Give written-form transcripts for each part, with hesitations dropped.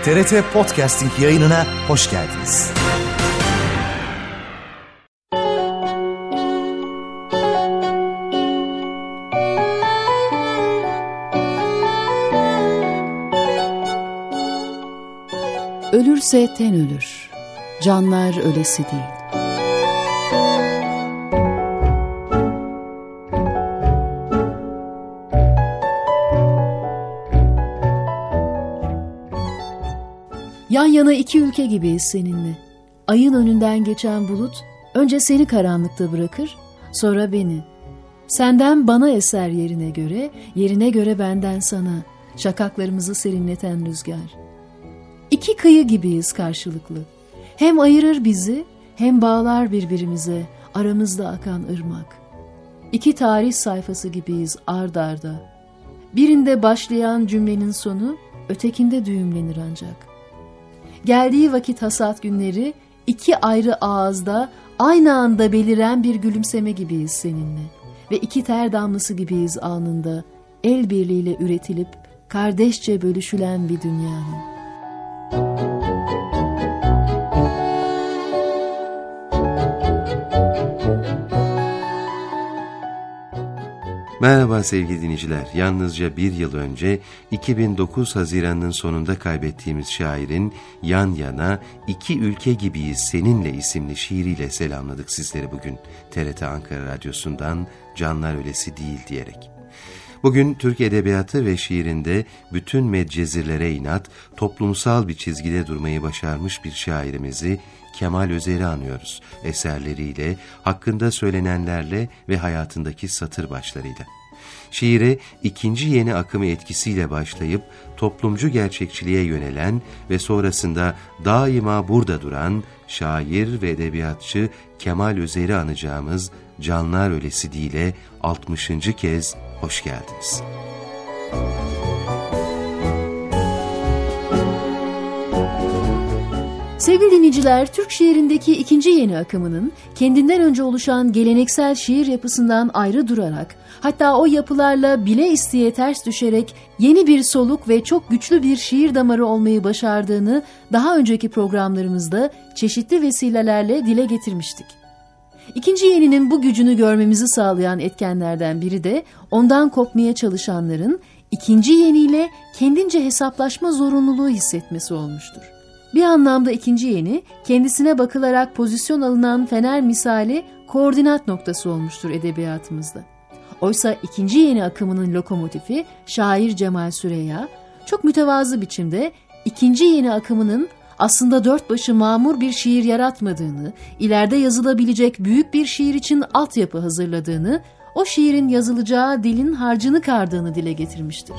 TRT Podcasting yayınına hoş geldiniz. Ölürse ten ölür, canlar ölesi değil. Yan yana iki ülke gibiyiz seninle. Ayın önünden geçen bulut önce seni karanlıkta bırakır, sonra beni. Senden bana eser yerine göre benden sana. Şakaklarımızı serinleten rüzgar. İki kıyı gibiyiz karşılıklı. Hem ayırır bizi, hem bağlar birbirimize aramızda akan ırmak. İki tarih sayfası gibiyiz ard arda. Birinde başlayan cümlenin sonu, ötekinde düğümlenir ancak. Geldiği vakit hasat günleri, iki ayrı ağızda aynı anda beliren bir gülümseme gibiyiz seninle. Ve iki ter damlası gibiyiz alnında, el birliğiyle üretilip kardeşçe bölüşülen bir dünyanın. Merhaba sevgili dinleyiciler. Yalnızca bir yıl önce 2009 Haziran'ın sonunda kaybettiğimiz şairin Yan Yana İki Ülke Gibiyiz Seninle isimli şiiriyle selamladık sizleri bugün. TRT Ankara Radyosu'ndan Canlar Ölesi Değil diyerek. Bugün Türk Edebiyatı ve şiirinde bütün medcezirlere inat, toplumsal bir çizgide durmayı başarmış bir şairimizi Kemal Özer'i anıyoruz. Eserleriyle, hakkında söylenenlerle ve hayatındaki satır başlarıyla. Şiire ikinci yeni akımı etkisiyle başlayıp toplumcu gerçekçiliğe yönelen ve sonrasında daima burada duran şair ve edebiyatçı Kemal Özer'i anacağımız Canlar Ölesi Değil'e 60. kez hoş geldiniz. Sevgili dinleyiciler, Türk şiirindeki ikinci yeni akımının kendinden önce oluşan geleneksel şiir yapısından ayrı durarak, hatta o yapılarla bile isteye ters düşerek yeni bir soluk ve çok güçlü bir şiir damarı olmayı başardığını daha önceki programlarımızda çeşitli vesilelerle dile getirmiştik. İkinci yeninin bu gücünü görmemizi sağlayan etkenlerden biri de ondan kopmaya çalışanların ikinci yeniyle kendince hesaplaşma zorunluluğu hissetmesi olmuştur. Bir anlamda ikinci yeni, kendisine bakılarak pozisyon alınan fener misali koordinat noktası olmuştur edebiyatımızda. Oysa ikinci yeni akımının lokomotifi şair Cemal Süreya, çok mütevazı biçimde ikinci yeni akımının aslında dört başı mamur bir şiir yaratmadığını, ileride yazılabilecek büyük bir şiir için altyapı hazırladığını, o şiirin yazılacağı dilin harcını kardığını dile getirmiştir.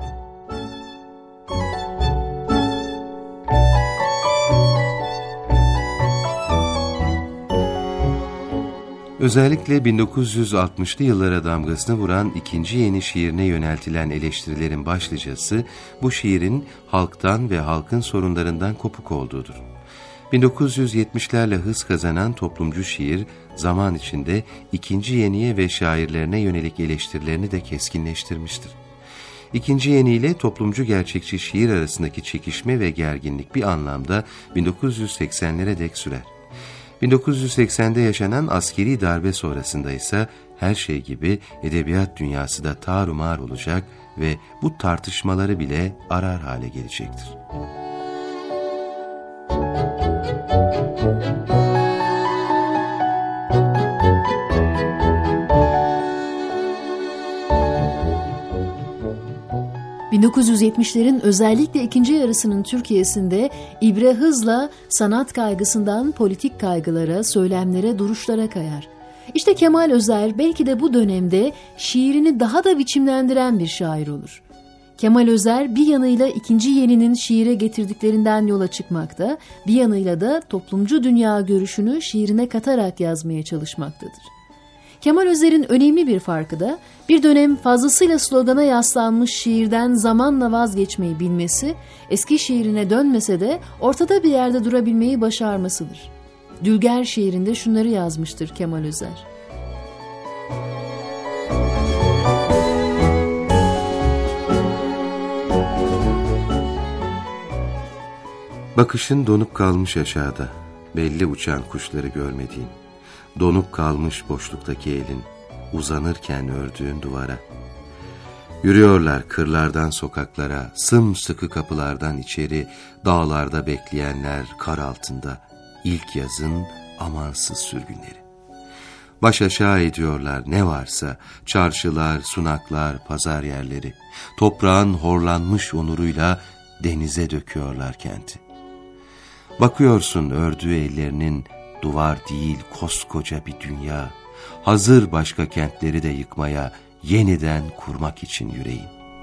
Özellikle 1960'lı yıllara damgasını vuran ikinci yeni şiirine yöneltilen eleştirilerin başlıcası bu şiirin halktan ve halkın sorunlarından kopuk olduğudur. 1970'lerle hız kazanan toplumcu şiir zaman içinde ikinci yeniye ve şairlerine yönelik eleştirilerini de keskinleştirmiştir. İkinci yeni ile toplumcu gerçekçi şiir arasındaki çekişme ve gerginlik bir anlamda 1980'lere dek sürer. 1980'de yaşanan askeri darbe sonrasında ise her şey gibi edebiyat dünyası da tarumar olacak ve bu tartışmaları bile arar hale gelecektir. ...1970'lerin özellikle ikinci yarısının Türkiye'sinde ibre hızla sanat kaygısından politik kaygılara, söylemlere, duruşlara kayar. İşte Kemal Özer belki de bu dönemde şiirini daha da biçimlendiren bir şair olur. Kemal Özer bir yanıyla ikinci yeninin şiire getirdiklerinden yola çıkmakta, bir yanıyla da toplumcu dünya görüşünü şiirine katarak yazmaya çalışmaktadır. Kemal Özer'in önemli bir farkı da bir dönem fazlasıyla slogana yaslanmış şiirden zamanla vazgeçmeyi bilmesi, eski şiirine dönmese de ortada bir yerde durabilmeyi başarmasıdır. Dülger şiirinde şunları yazmıştır Kemal Özer. Bakışın donup kalmış aşağıda, belli uçan kuşları görmediğin, donup kalmış boşluktaki elin, uzanırken ördüğün duvara. Yürüyorlar kırlardan sokaklara, sımsıkı kapılardan içeri, dağlarda bekleyenler kar altında, ilk yazın amansız sürgünleri. Baş aşağı ediyorlar ne varsa, çarşılar, sunaklar, pazar yerleri, toprağın horlanmış onuruyla denize döküyorlar kenti. Bakıyorsun ördüğü ellerinin duvar değil koskoca bir dünya, hazır başka kentleri de yıkmaya, yeniden kurmak için yüreğin.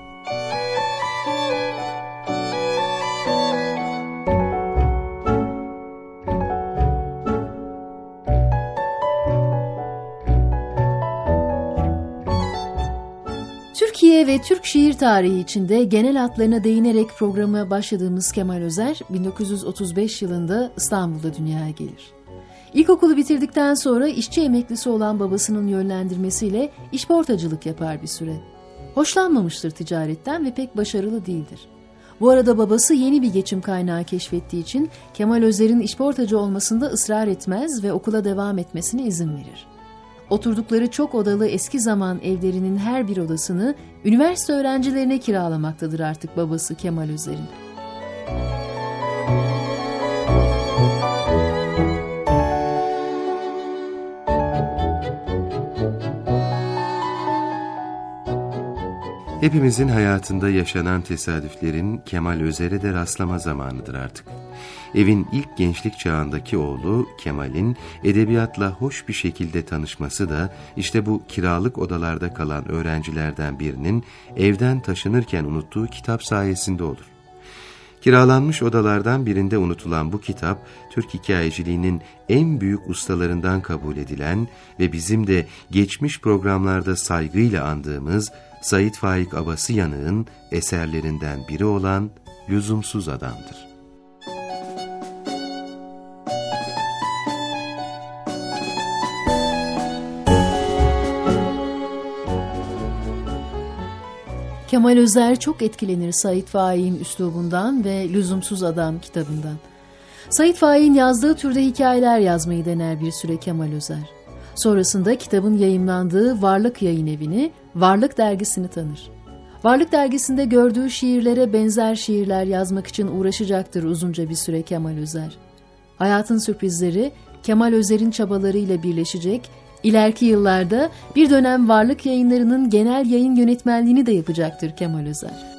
Türkiye ve Türk şiir tarihi içinde genel hatlarına değinerek programa başladığımız Kemal Özer, 1935 yılında İstanbul'da dünyaya gelir. İlkokulu bitirdikten sonra işçi emeklisi olan babasının yönlendirmesiyle işportacılık yapar bir süre. Hoşlanmamıştır ticaretten ve pek başarılı değildir. Bu arada babası yeni bir geçim kaynağı keşfettiği için Kemal Özer'in işportacı olmasında ısrar etmez ve okula devam etmesine izin verir. Oturdukları çok odalı eski zaman evlerinin her bir odasını üniversite öğrencilerine kiralamaktadır artık babası Kemal Özer'in. Hepimizin hayatında yaşanan tesadüflerin Kemal Özer'e de rastlama zamanıdır artık. Evin ilk gençlik çağındaki oğlu Kemal'in edebiyatla hoş bir şekilde tanışması da işte bu kiralık odalarda kalan öğrencilerden birinin evden taşınırken unuttuğu kitap sayesinde olur. Kiralanmış odalardan birinde unutulan bu kitap, Türk hikayeciliğinin en büyük ustalarından kabul edilen ve bizim de geçmiş programlarda saygıyla andığımız Sait Faik Abasıyanık'ın eserlerinden biri olan Lüzumsuz Adam'dır. Kemal Özer çok etkilenir Sait Faik'in üslubundan ve Lüzumsuz Adam kitabından. Sait Faik'in yazdığı türde hikayeler yazmayı dener bir süre Kemal Özer. Sonrasında kitabın yayımlandığı Varlık Yayınevi'ni, Varlık dergisini tanır. Varlık dergisinde gördüğü şiirlere benzer şiirler yazmak için uğraşacaktır uzunca bir süre Kemal Özer. Hayatın sürprizleri Kemal Özer'in çabalarıyla birleşecek, ileriki yıllarda bir dönem Varlık Yayınları'nın genel yayın yönetmenliğini de yapacaktır Kemal Özer.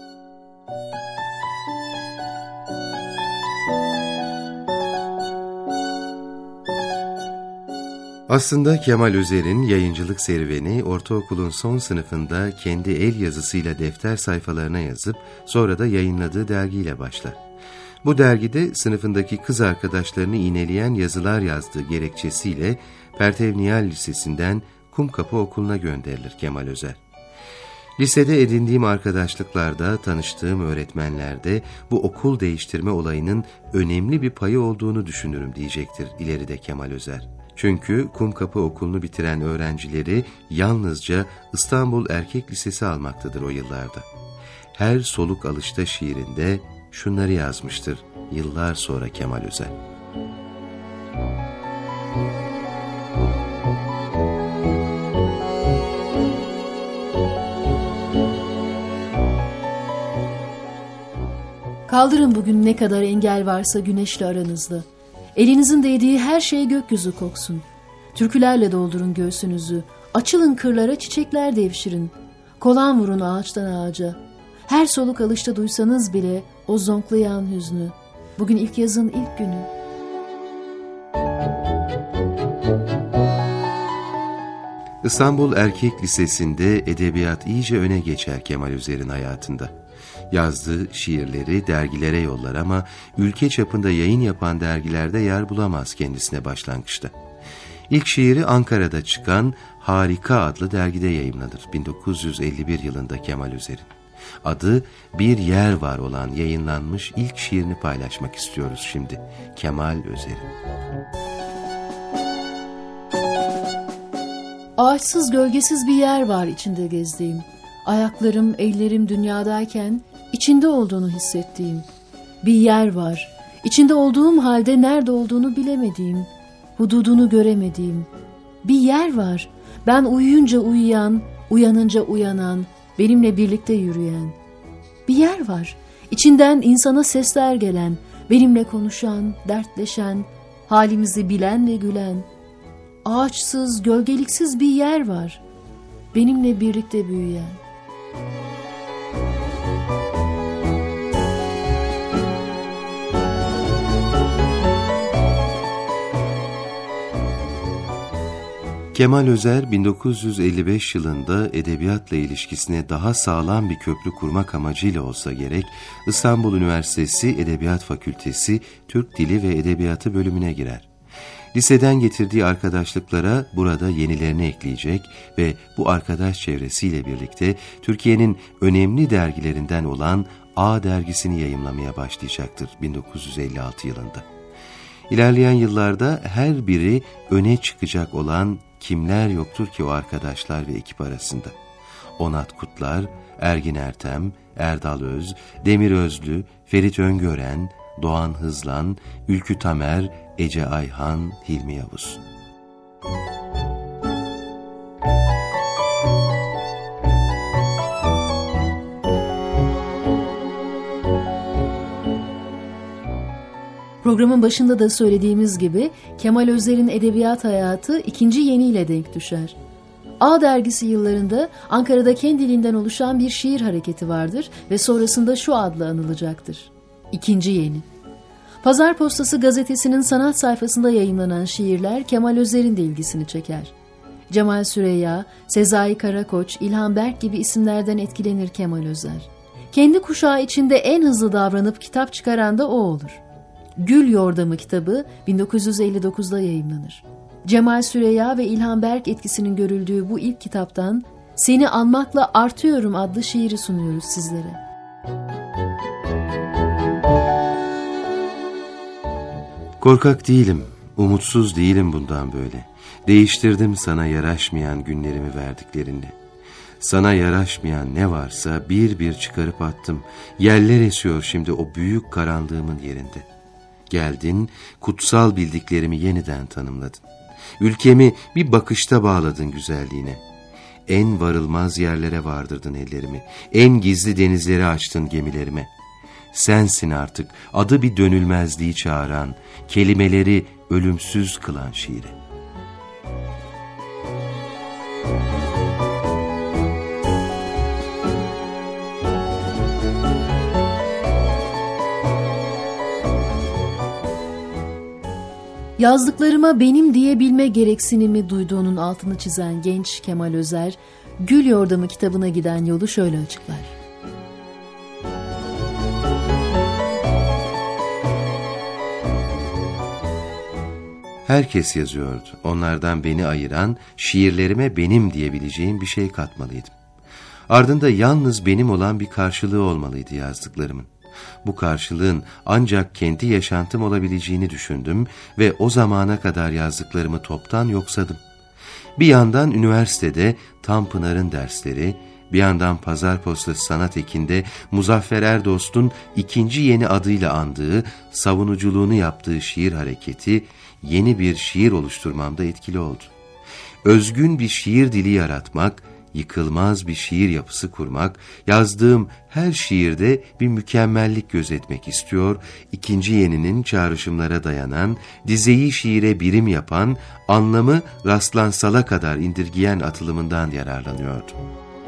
Aslında Kemal Özer'in yayıncılık serüveni ortaokulun son sınıfında kendi el yazısıyla defter sayfalarına yazıp sonra da yayınladığı dergiyle başlar. Bu dergide sınıfındaki kız arkadaşlarını iğneleyen yazılar yazdığı gerekçesiyle Pertevniyal Lisesi'nden Kumkapı Okulu'na gönderilir Kemal Özer. Lisede edindiğim arkadaşlıklarda, tanıştığım öğretmenlerde bu okul değiştirme olayının önemli bir payı olduğunu düşünürüm diyecektir ileride Kemal Özer. Çünkü Kumkapı Okulu'nu bitiren öğrencileri yalnızca İstanbul Erkek Lisesi almaktadır o yıllarda. Her soluk alışta şiirinde şunları yazmıştır yıllar sonra Kemal Özer. Kaldırın bugün ne kadar engel varsa güneşle aranızda. Elinizin değdiği her şey gökyüzü koksun. Türkülerle doldurun göğsünüzü. Açılın kırlara, çiçekler devşirin. Kolan vurun ağaçtan ağaca. Her soluk alışta duysanız bile o zonklayan hüznü. Bugün ilk yazın ilk günü. İstanbul Erkek Lisesi'nde edebiyat iyice öne geçer Kemal Özer'in hayatında. Yazdığı şiirleri dergilere yollar ama ülke çapında yayın yapan dergilerde yer bulamaz kendisine başlangıçta. İlk şiiri Ankara'da çıkan Harika adlı dergide yayımlanır 1951 yılında Kemal Özer'in. Adı Bir Yer Var olan yayınlanmış ilk şiirini paylaşmak istiyoruz şimdi Kemal Özer'in. Ağaçsız gölgesiz bir yer var içinde gezdiğim. Ayaklarım, ellerim dünyadayken içinde olduğunu hissettiğim. Bir yer var, İçinde olduğum halde nerede olduğunu bilemediğim, hududunu göremediğim bir yer var. Ben uyuyunca uyuyan, uyanınca uyanan, benimle birlikte yürüyen. Bir yer var. İçinden insana sesler gelen, benimle konuşan, dertleşen, halimizi bilen ve gülen. Ağaçsız, gölgeliksiz bir yer var. Benimle birlikte büyüyen. Kemal Özer 1955 yılında edebiyatla ilişkisine daha sağlam bir köprü kurmak amacıyla olsa gerek İstanbul Üniversitesi Edebiyat Fakültesi Türk Dili ve Edebiyatı bölümüne girer. Liseden getirdiği arkadaşlıklara burada yenilerini ekleyecek ve bu arkadaş çevresiyle birlikte Türkiye'nin önemli dergilerinden olan A dergisini yayımlamaya başlayacaktır 1956 yılında. İlerleyen yıllarda her biri öne çıkacak olan kimler yoktur ki o arkadaşlar ve ekip arasında? Onat Kutlar, Ergin Ertem, Erdal Öz, Demir Özlü, Ferit Öngören, Doğan Hızlan, Ülkü Tamer, Ece Ayhan, Hilmi Yavuz. Programın başında da söylediğimiz gibi Kemal Özer'in edebiyat hayatı ikinci yeniyle denk düşer. A dergisi yıllarında Ankara'da kendiliğinden oluşan bir şiir hareketi vardır ve sonrasında şu adla anılacaktır: İkinci Yeni. Pazar Postası gazetesinin sanat sayfasında yayımlanan şiirler Kemal Özer'in de ilgisini çeker. Cemal Süreyya, Sezai Karakoç, İlhan Berk gibi isimlerden etkilenir Kemal Özer. Kendi kuşağı içinde en hızlı davranıp kitap çıkaran da o olur. Gül Yordamı kitabı 1959'da yayımlanır. Cemal Süreyya ve İlhan Berk etkisinin görüldüğü bu ilk kitaptan Seni Anmakla Artıyorum adlı şiiri sunuyoruz sizlere. Korkak değilim, umutsuz değilim bundan böyle. Değiştirdim sana yaraşmayan günlerimi verdiklerinle. Sana yaraşmayan ne varsa bir bir çıkarıp attım. Yeller esiyor şimdi o büyük karanlığımın yerinde. Geldin, kutsal bildiklerimi yeniden tanımladın. Ülkemi bir bakışta bağladın güzelliğine. En varılmaz yerlere vardırdın ellerimi. En gizli denizleri açtın gemilerime. Sensin artık adı bir dönülmezliği çağıran, kelimeleri ölümsüz kılan şiiri. Yazdıklarıma benim diyebilme gereksinimi duyduğunun altını çizen genç Kemal Özer, Gül Yordamı kitabına giden yolu şöyle açıklar. Herkes yazıyordu. Onlardan beni ayıran, şiirlerime benim diyebileceğim bir şey katmalıydım. Ardında yalnız benim olan bir karşılığı olmalıydı yazdıklarımın. Bu karşılığın ancak kendi yaşantım olabileceğini düşündüm ve o zamana kadar yazdıklarımı toptan yoksadım. Bir yandan üniversitede Tanpınar'ın dersleri, bir yandan Pazar Postası Sanat Eki'nde Muzaffer Erdost'un ikinci yeni adıyla andığı, savunuculuğunu yaptığı şiir hareketi, yeni bir şiir oluşturmamda etkili oldu. Özgün bir şiir dili yaratmak, yıkılmaz bir şiir yapısı kurmak, yazdığım her şiirde bir mükemmellik gözetmek istiyor, ikinci yeninin çağrışımlara dayanan, dizeyi şiire birim yapan, anlamı rastlansala kadar indirgeyen atılımından yararlanıyordum.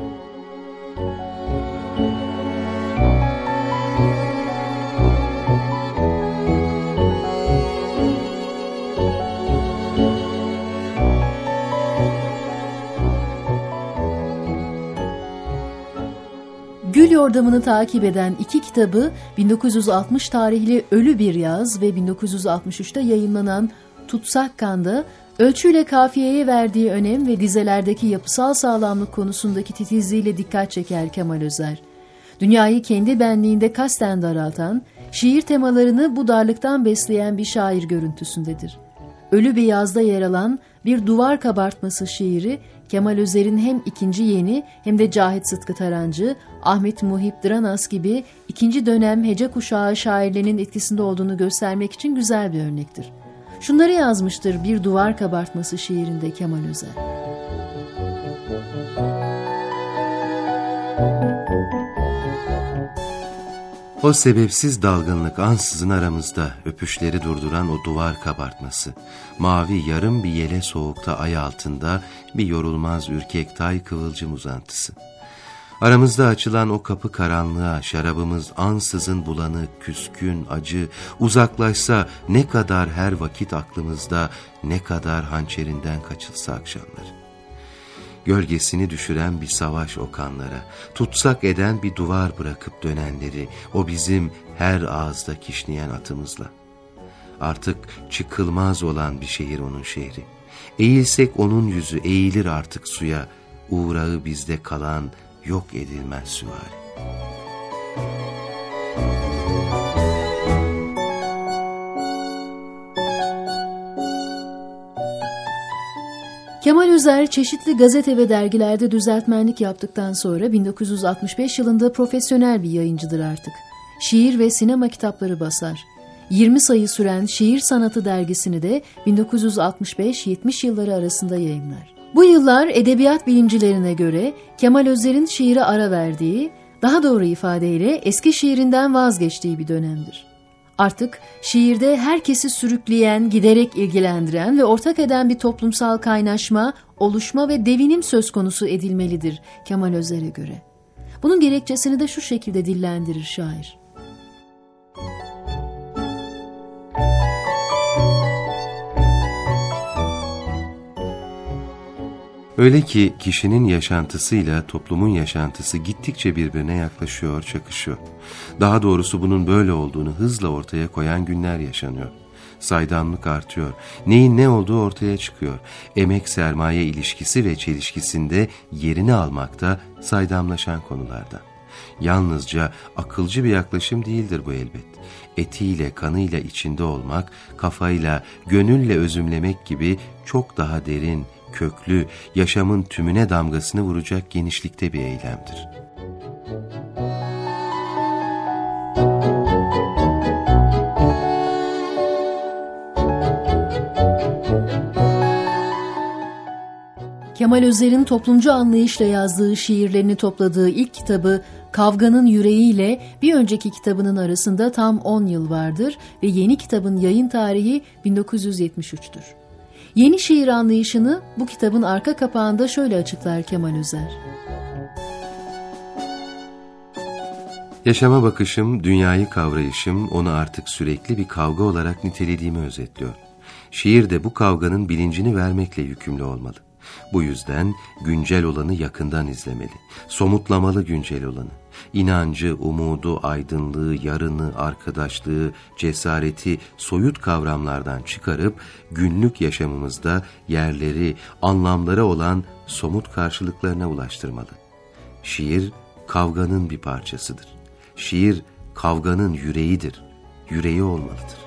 Gül Yordamı'nı takip eden iki kitabı 1960 tarihli Ölü Bir Yaz ve 1963'te yayımlanan Tutsak Kan'da ölçüyle kafiyeye verdiği önem ve dizelerdeki yapısal sağlamlık konusundaki titizliğiyle dikkat çeker Kemal Özer. Dünyayı kendi benliğinde kasten daraltan, şiir temalarını bu darlıktan besleyen bir şair görüntüsündedir. Ölü Bir Yaz'da yer alan bir duvar kabartması şiiri Kemal Özer'in hem ikinci yeni hem de Cahit Sıtkı Tarancı, Ahmet Muhip Dranas gibi ikinci dönem hece kuşağı şairlerinin etkisinde olduğunu göstermek için güzel bir örnektir. Şunları yazmıştır Bir Duvar Kabartması şiirinde Kemal Özer. O sebepsiz dalgınlık ansızın aramızda, öpüşleri durduran o duvar kabartması. Mavi yarım bir yele soğukta ay altında bir yorulmaz ürkek tay kıvılcım uzantısı. Aramızda açılan o kapı karanlığa şarabımız ansızın bulanık, küskün, acı, uzaklaşsa ne kadar her vakit aklımızda, ne kadar hançerinden kaçılsa akşamları. Gölgesini düşüren bir savaş o kanlara, tutsak eden bir duvar bırakıp dönenleri, o bizim her ağızda kişneyen atımızla. Artık çıkılmaz olan bir şehir onun şehri. Eğilsek onun yüzü eğilir artık suya, uğrağı bizde kalan yok edilmez süvari. Kemal Özer çeşitli gazete ve dergilerde düzeltmenlik yaptıktan sonra 1965 yılında profesyonel bir yayıncıdır artık. Şiir ve sinema kitapları basar. 20 sayı süren Şiir Sanatı dergisini de 1965-70 yılları arasında yayımlar. Bu yıllar edebiyat bilimcilerine göre Kemal Özer'in şiire ara verdiği, daha doğru ifadeyle eski şiirinden vazgeçtiği bir dönemdir. Artık şiirde herkesi sürükleyen, giderek ilgilendiren ve ortak eden bir toplumsal kaynaşma, oluşma ve devinim söz konusu edilmelidir Kemal Özer'e göre. Bunun gerekçesini de şu şekilde dillendirir şair. Öyle ki kişinin yaşantısıyla toplumun yaşantısı gittikçe birbirine yaklaşıyor, çakışıyor. Daha doğrusu bunun böyle olduğunu hızla ortaya koyan günler yaşanıyor. Saydamlık artıyor. Neyin ne olduğu ortaya çıkıyor. Emek sermaye ilişkisi ve çelişkisinde yerini almakta saydamlaşan konulardan. Yalnızca akılcı bir yaklaşım değildir bu elbet. Etiyle, kanıyla içinde olmak, kafayla, gönülle özümlemek gibi çok daha derin, köklü, yaşamın tümüne damgasını vuracak genişlikte bir eylemdir. Kemal Özer'in toplumcu anlayışla yazdığı şiirlerini topladığı ilk kitabı Kavganın Yüreği ile bir önceki kitabının arasında tam 10 yıl vardır ve yeni kitabın yayın tarihi 1973'tür. Yeni şiir anlayışını bu kitabın arka kapağında şöyle açıklar Kemal Özer. Yaşama bakışım, dünyayı kavrayışım onu artık sürekli bir kavga olarak nitelediğimi özetliyor. Şiir de bu kavganın bilincini vermekle yükümlü olmalı. Bu yüzden güncel olanı yakından izlemeli, somutlamalı güncel olanı. İnancı, umudu, aydınlığı, yarını, arkadaşlığı, cesareti soyut kavramlardan çıkarıp günlük yaşamımızda yerleri, anlamları olan somut karşılıklarına ulaştırmalı. Şiir kavganın bir parçasıdır. Şiir kavganın yüreğidir, yüreği olmalıdır.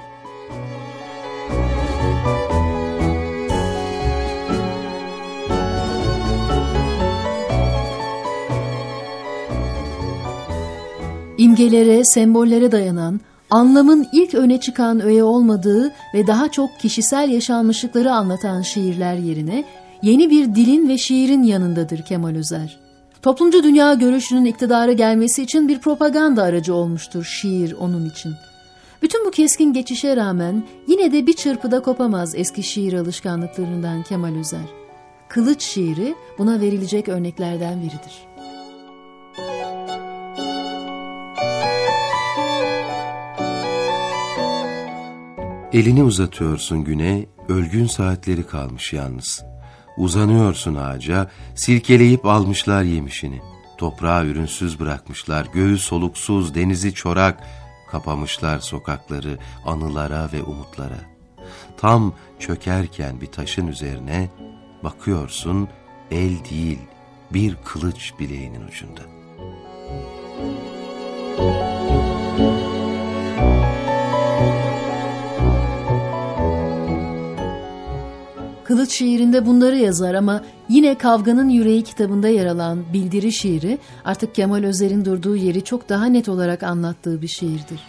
İmgelere, sembollere dayanan, anlamın ilk öne çıkan öğe olmadığı ve daha çok kişisel yaşanmışlıkları anlatan şiirler yerine yeni bir dilin ve şiirin yanındadır Kemal Özer. Toplumcu dünya görüşünün iktidara gelmesi için bir propaganda aracı olmuştur şiir onun için. Bütün bu keskin geçişe rağmen yine de bir çırpıda kopamaz eski şiir alışkanlıklarından Kemal Özer. Kılıç şiiri buna verilecek örneklerden biridir. Elini uzatıyorsun güne, ölgün saatleri kalmış yalnız. Uzanıyorsun ağaca, silkeleyip almışlar yemişini. Toprağı ürünsüz bırakmışlar, göğü soluksuz, denizi çorak, kapamışlar sokakları anılara ve umutlara. Tam çökerken bir taşın üzerine bakıyorsun, el değil, bir kılıç bileğinin ucunda. Kılıç şiirinde bunları yazar ama yine Kavganın Yüreği kitabında yer alan Bildiri şiiri artık Kemal Özer'in durduğu yeri çok daha net olarak anlattığı bir şiirdir.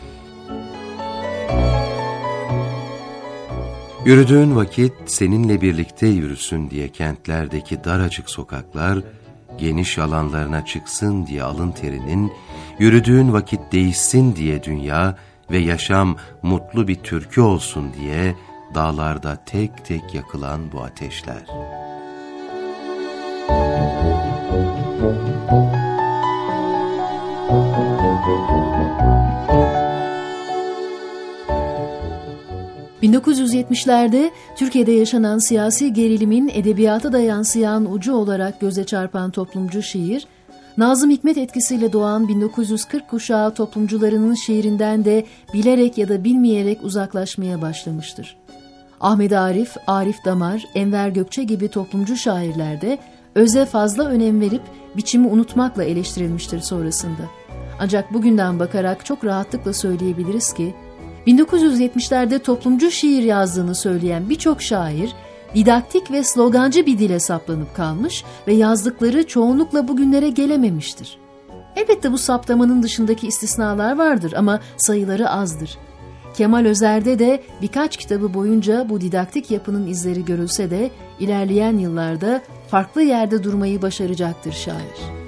Yürüdüğün vakit seninle birlikte yürüsün diye kentlerdeki daracık sokaklar, geniş alanlarına çıksın diye alın terinin, yürüdüğün vakit değişsin diye dünya ve yaşam mutlu bir türkü olsun diye dağlarda tek tek yakılan bu ateşler. ...1970'lerde Türkiye'de yaşanan siyasi gerilimin edebiyata da yansıyan ucu olarak göze çarpan toplumcu şiir, Nazım Hikmet etkisiyle doğan 1940 kuşağı toplumcularının şiirinden de bilerek ya da bilmeyerek uzaklaşmaya başlamıştır. Ahmet Arif, Arif Damar, Enver Gökçe gibi toplumcu şairlerde öze fazla önem verip biçimi unutmakla eleştirilmiştir sonrasında. Ancak bugünden bakarak çok rahatlıkla söyleyebiliriz ki, 1970'lerde toplumcu şiir yazdığını söyleyen birçok şair, didaktik ve slogancı bir dile saplanıp kalmış ve yazdıkları çoğunlukla bugünlere gelememiştir. Elbette bu saptamanın dışındaki istisnalar vardır ama sayıları azdır. Kemal Özer'de de birkaç kitabı boyunca bu didaktik yapının izleri görülse de ilerleyen yıllarda farklı yerde durmayı başaracaktır şair.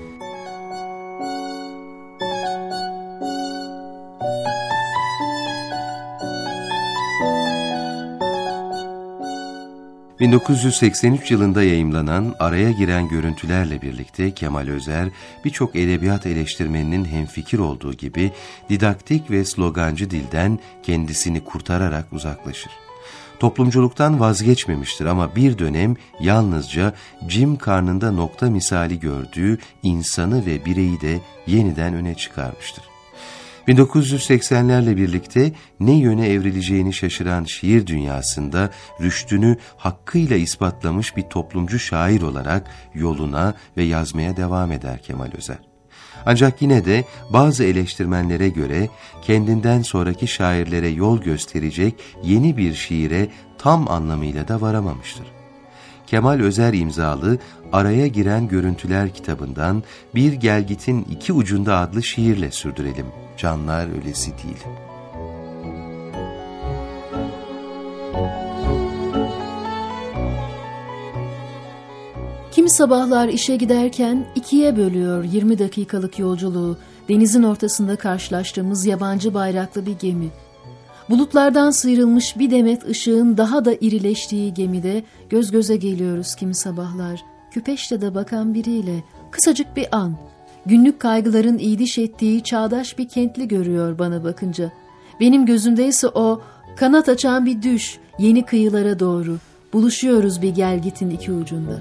...1983 yılında yayımlanan Araya Giren Görüntülerle birlikte Kemal Özer, birçok edebiyat eleştirmeninin hemfikir olduğu gibi didaktik ve slogancı dilden kendisini kurtararak uzaklaşır. Toplumculuktan vazgeçmemiştir ama bir dönem yalnızca cim karnında nokta misali gördüğü insanı ve bireyi de yeniden öne çıkarmıştır. 1980'lerle birlikte ne yöne evrileceğini şaşıran şiir dünyasında rüştünü hakkıyla ispatlamış bir toplumcu şair olarak yoluna ve yazmaya devam eder Kemal Özer. Ancak yine de bazı eleştirmenlere göre kendinden sonraki şairlere yol gösterecek yeni bir şiire tam anlamıyla da varamamıştır. Kemal Özer imzalı Araya Giren Görüntüler kitabından Bir Gelgit'in İki Ucunda adlı şiirle sürdürelim. Canlar ölesi değil. Kimi sabahlar işe giderken ikiye bölüyor 20 dakikalık yolculuğu denizin ortasında karşılaştığımız yabancı bayraklı bir gemi. Bulutlardan sıyrılmış bir demet ışığın daha da irileştiği gemide göz göze geliyoruz kimi sabahlar. Küpeşte de bakan biriyle kısacık bir an. Günlük kaygıların iyiliş ettiği çağdaş bir kentli görüyor bana bakınca. Benim gözümdeyse o kanat açan bir düş yeni kıyılara doğru. Buluşuyoruz bir gelgitin iki ucunda.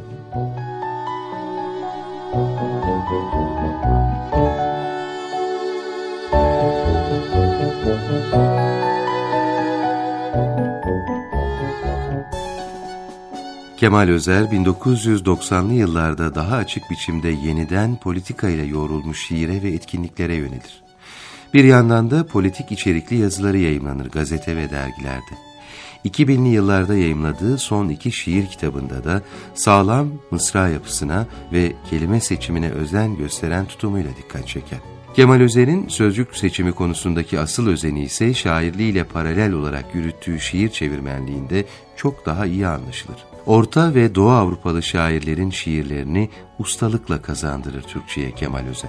Kemal Özer 1990'lı yıllarda daha açık biçimde yeniden politikayla yoğrulmuş şiire ve etkinliklere yönelir. Bir yandan da politik içerikli yazıları yayımlanır gazete ve dergilerde. 2000'li yıllarda yayımladığı son iki şiir kitabında da sağlam mısra yapısına ve kelime seçimine özen gösteren tutumuyla dikkat çeker. Kemal Özer'in sözcük seçimi konusundaki asıl özeni ise şairliğiyle paralel olarak yürüttüğü şiir çevirmenliğinde çok daha iyi anlaşılır. Orta ve Doğu Avrupalı şairlerin şiirlerini ustalıkla kazandırır Türkçe'ye Kemal Özer.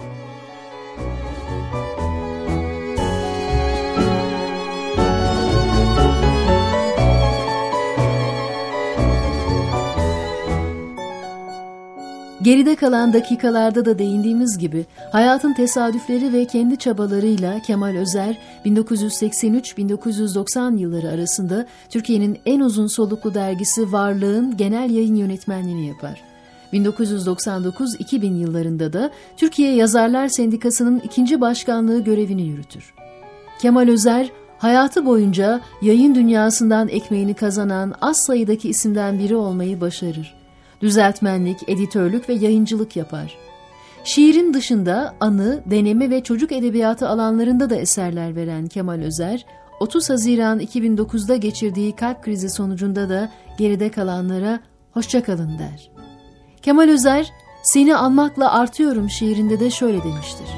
Geride kalan dakikalarda da değindiğimiz gibi hayatın tesadüfleri ve kendi çabalarıyla Kemal Özer 1983-1990 yılları arasında Türkiye'nin en uzun soluklu dergisi Varlığın genel yayın yönetmenliğini yapar. 1999-2000 yıllarında da Türkiye Yazarlar Sendikası'nın 2. başkanlığı görevini yürütür. Kemal Özer hayatı boyunca yayın dünyasından ekmeğini kazanan az sayıdaki isimden biri olmayı başarır. Düzeltmenlik, editörlük ve yayıncılık yapar. Şiirin dışında anı, deneme ve çocuk edebiyatı alanlarında da eserler veren Kemal Özer, 30 Haziran 2009'da geçirdiği kalp krizi sonucunda da geride kalanlara hoşça kalın der. Kemal Özer, "Seni anmakla artıyorum" şiirinde de şöyle demiştir.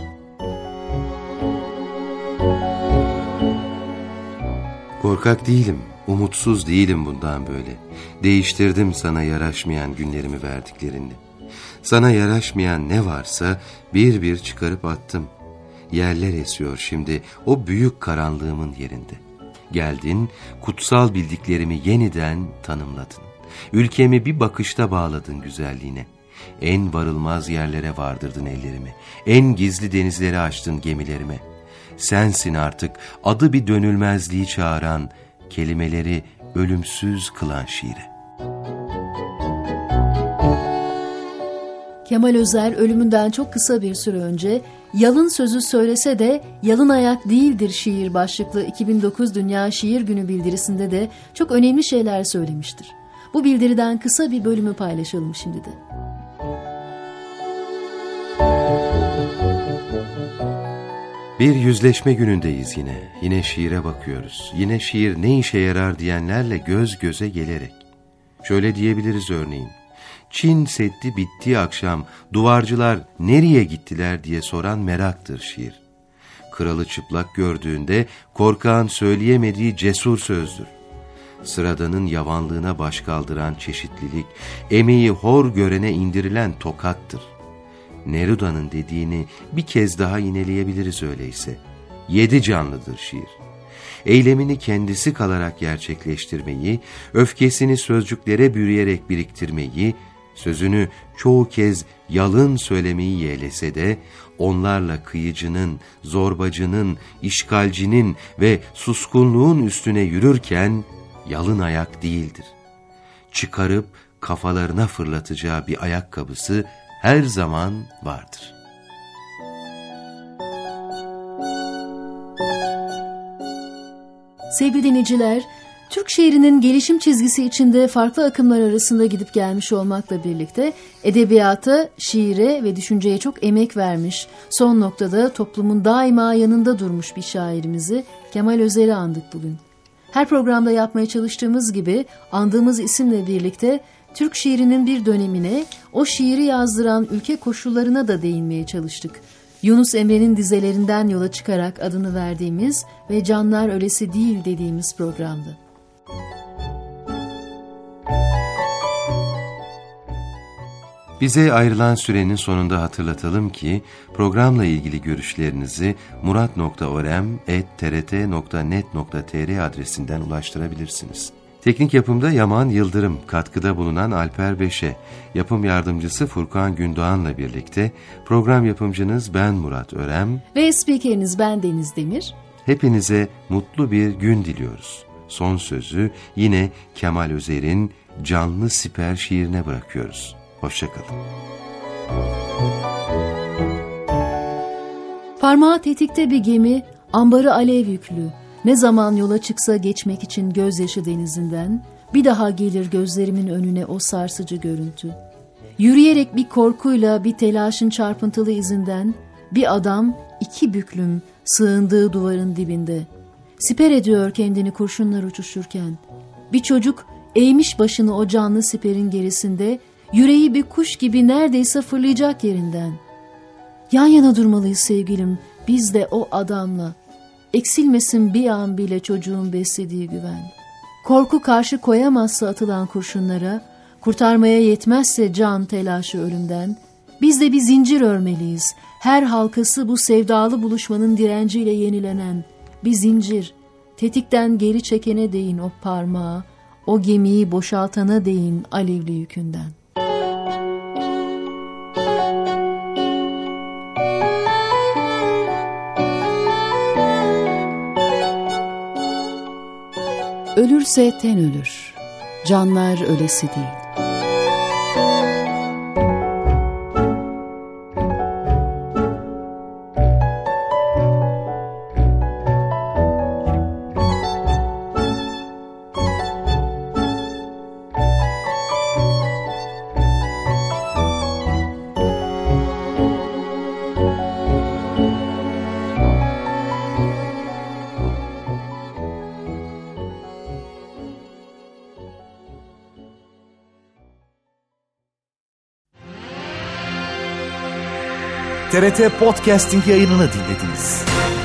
Korkak değilim, umutsuz değilim bundan böyle. Değiştirdim sana yaraşmayan günlerimi verdiklerini. Sana yaraşmayan ne varsa bir bir çıkarıp attım. Yerler esiyor şimdi o büyük karanlığımın yerinde. Geldin, kutsal bildiklerimi yeniden tanımladın. Ülkemi bir bakışta bağladın güzelliğine. En varılmaz yerlere vardırdın ellerimi. En gizli denizleri açtın gemilerime. Sensin artık adı bir dönülmezliği çağıran, kelimeleri ölümsüz kılan şiire. Kemal Özer ölümünden çok kısa bir süre önce "Yalın sözü söylese de yalın ayak değildir" şiir başlıklı 2009 Dünya Şiir Günü bildirisinde de çok önemli şeyler söylemiştir. Bu bildiriden kısa bir bölümü paylaşalım şimdi de. Bir yüzleşme günündeyiz yine. Yine şiire bakıyoruz. Yine şiir ne işe yarar diyenlerle göz göze gelerek. Şöyle diyebiliriz örneğin. Çin Seddi bittiği akşam duvarcılar nereye gittiler diye soran meraktır şiir. Kralı çıplak gördüğünde korkağın söyleyemediği cesur sözdür. Sıradanın yavanlığına baş kaldıran çeşitlilik, emeği hor görene indirilen tokattır. Neruda'nın dediğini bir kez daha yineleyebiliriz öyleyse. 7 canlıdır şiir. Eylemini kendisi kalarak gerçekleştirmeyi, öfkesini sözcüklere bürüyerek biriktirmeyi, sözünü çoğu kez yalın söylemeyi yeğlese de, onlarla kıyıcının, zorbacının, işgalcinin ve suskunluğun üstüne yürürken yalın ayak değildir. Çıkarıp kafalarına fırlatacağı bir ayakkabısı her zaman vardır. Sevgili dinleyiciler, Türk şiirinin gelişim çizgisi içinde farklı akımlar arasında gidip gelmiş olmakla birlikte edebiyata, şiire ve düşünceye çok emek vermiş, son noktada toplumun daima yanında durmuş bir şairimizi Kemal Özer'i andık bugün. Her programda yapmaya çalıştığımız gibi andığımız isimle birlikte Türk şiirinin bir dönemine, o şiiri yazdıran ülke koşullarına da değinmeye çalıştık. Yunus Emre'nin dizelerinden yola çıkarak adını verdiğimiz ve "Canlar Ölesi Değil" dediğimiz programdı. Bize ayrılan sürenin sonunda hatırlatalım ki programla ilgili görüşlerinizi murat.orem@trt.net.tr adresinden ulaştırabilirsiniz. Teknik yapımda Yaman Yıldırım, katkıda bulunan Alper Beşe, yapım yardımcısı Furkan Gündoğan'la birlikte program yapımcınız ben Murat Örem ve spikeriniz ben Deniz Demir. Hepinize mutlu bir gün diliyoruz. Son sözü yine Kemal Özer'in Canlı Siper şiirine bırakıyoruz. Hoşça kalın. Parmağı tetikte bir gemi, ambarı alev yüklü. Ne zaman yola çıksa geçmek için gözyaşı denizinden, bir daha gelir gözlerimin önüne o sarsıcı görüntü. Yürüyerek bir korkuyla, bir telaşın çarpıntılı izinden, bir adam 2 büklüm sığındığı duvarın dibinde. Siper ediyor kendini kurşunlar uçuşurken. Bir çocuk eğmiş başını o canlı siperin gerisinde, yüreği bir kuş gibi neredeyse fırlayacak yerinden. Yan yana durmalıyız sevgilim, biz de o adamla. Eksilmesin bir an bile çocuğun beslediği güven. Korku karşı koyamazsa atılan kurşunlara, kurtarmaya yetmezse can telaşı ölümden, biz de bir zincir örmeliyiz. Her halkası bu sevdalı buluşmanın direnciyle yenilenen bir zincir. Tetikten geri çekene değin o parmağı, o gemiyi boşaltana değin alevli yükünden. Ölürse ten ölür, canlar ölesi değil. TRT Podcasting yayınını dinlediniz.